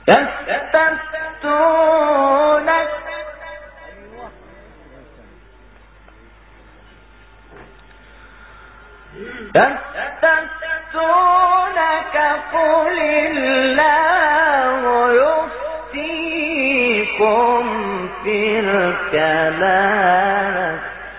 يستفتونك قل الله يفتيكم في الكلام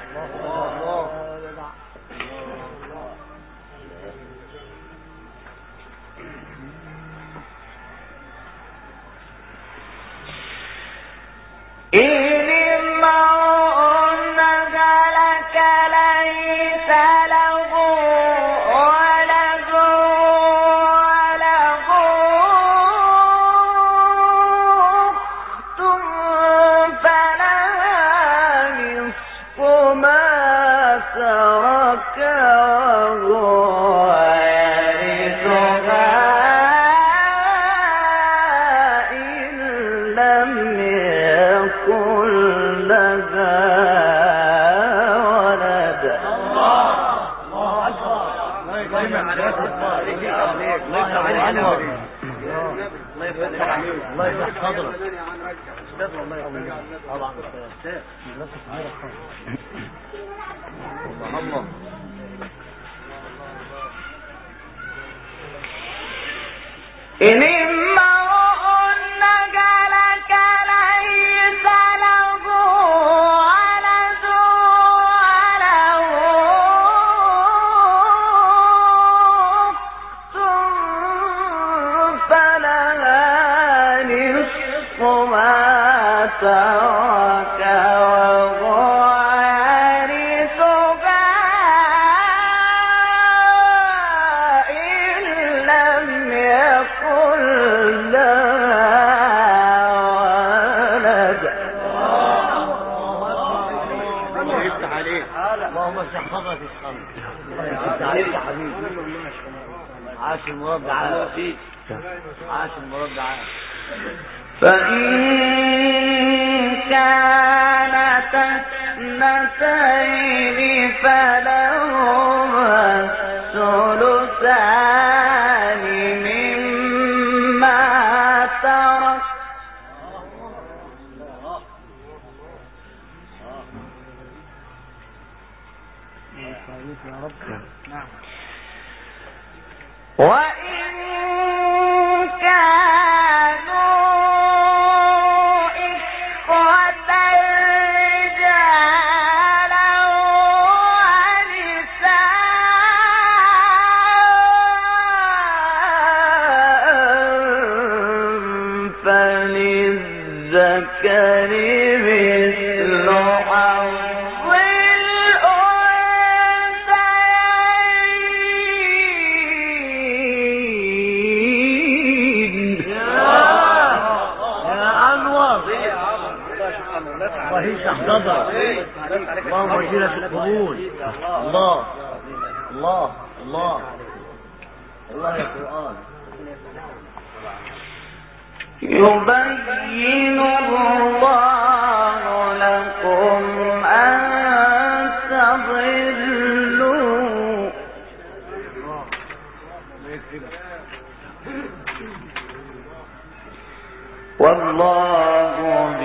الله يفتح صدرك. الله إن امرؤ نجلك ليس له ولد وله أخت فلها نصف ما ترك عاش المربع عاش المربع. فإن كانت اثنتين فلهما الثلثان مما ترك وإن كانوا إخوة رجالا ونساء فللذكر مثل حظ اللهم وسيلة القبول. الله الله الله الله يا قرآن. يبين الله لكم أن تضلوا والله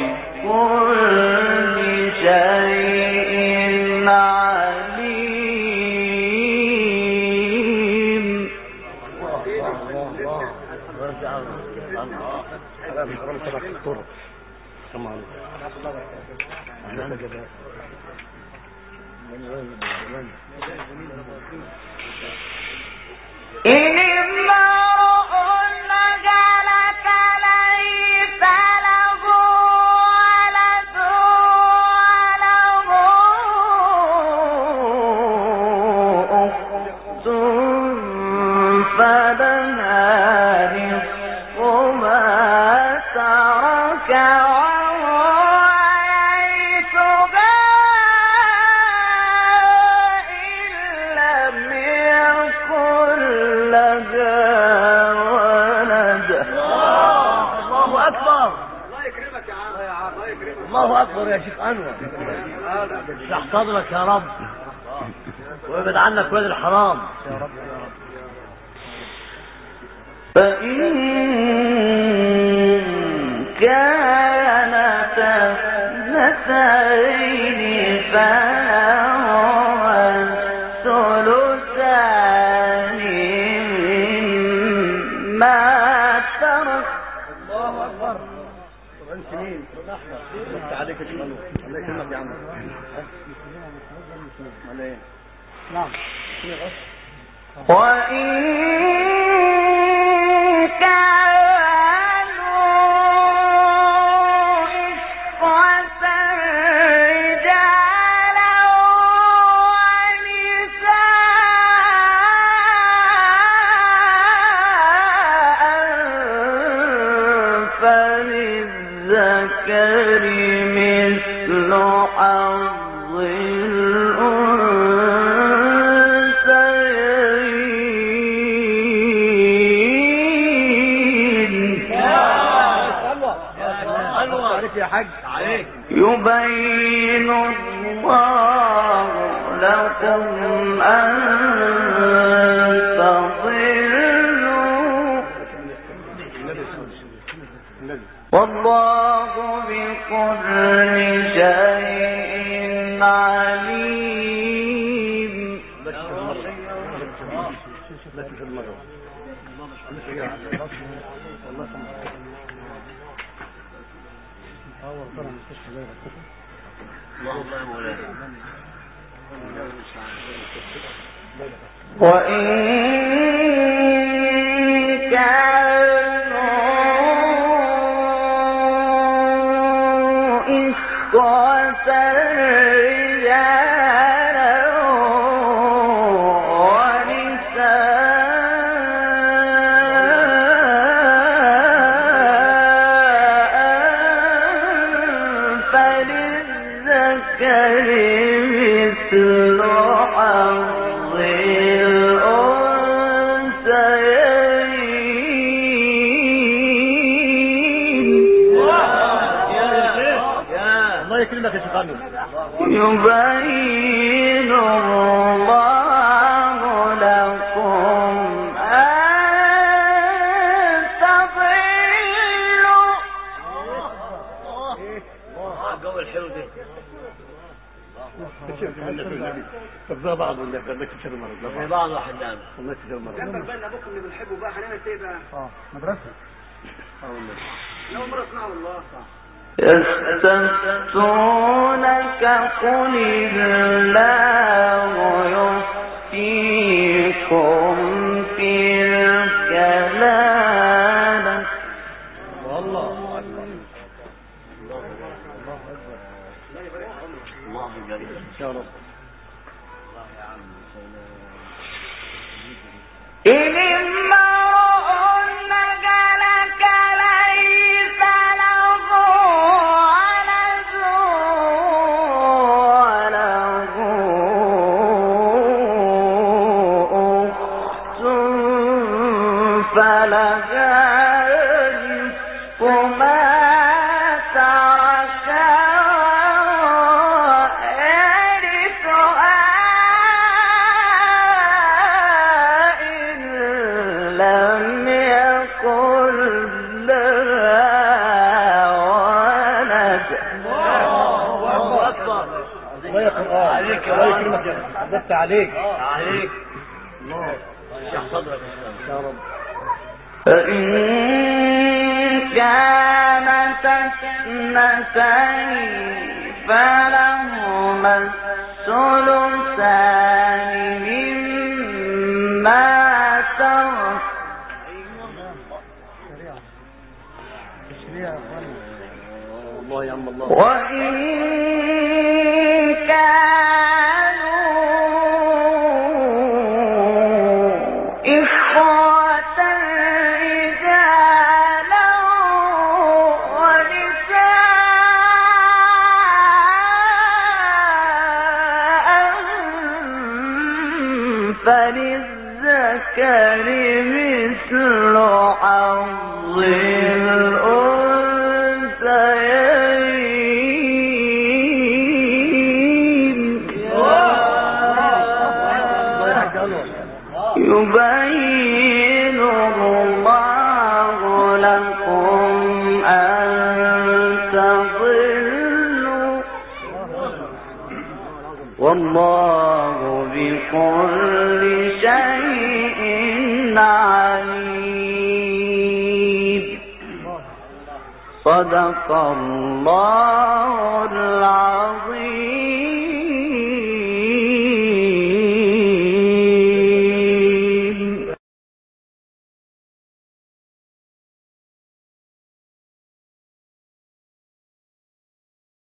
بكل شيء عليم. إن امرؤ نجلك ليس له ولد وله أخت فلها نصف ما ترك الله أكبر يا شيخ أنور. اشرح صدرك يا رب وابعد عنك ولد الحرام يا رب. فإن فلهما الثلثان مما ترك. الله اكبر. قرآن سنين رحمة عليك تشمله. الله يكرمك يا عم. ولا ايه؟ نعم. وإن يبين الله لكم أن تضلوا والله بكل شيء عليم. وإن كانوا إخوة رجالا ونساء فللذكر مثل حظ الأنثيين. الله يكرمك يا شيخ علي. يبين الله لكم أن تضلوا. الجو الحلو ده. طب ده بعض ولا بدك تشرب مرة؟ بعض واحد نعم. والله تشرب مرة. كان بالنا ابوكم اللي بنحبه بقى هنعمل ايه بقى؟ مدرسة. والله. لو مرة اسمعوا الله. يستفتونك قل الله يفتيكم في الكلالة. والله أكبر. الله أكبر. يا رب. إن امرؤ نجلك ليس له ولد وله أخت فلها نصف ما ترك حدثت عليك الله يشرح صدرك يا رب. فإن كانت اثنتين فلهما الثلثان مما ترك. الله يا عم الله. وإن فللذكر مثل حظ الأنثيين. يبين الله لكم أن تضلوا والله بكل شيء عليم. صدق الله العظيم.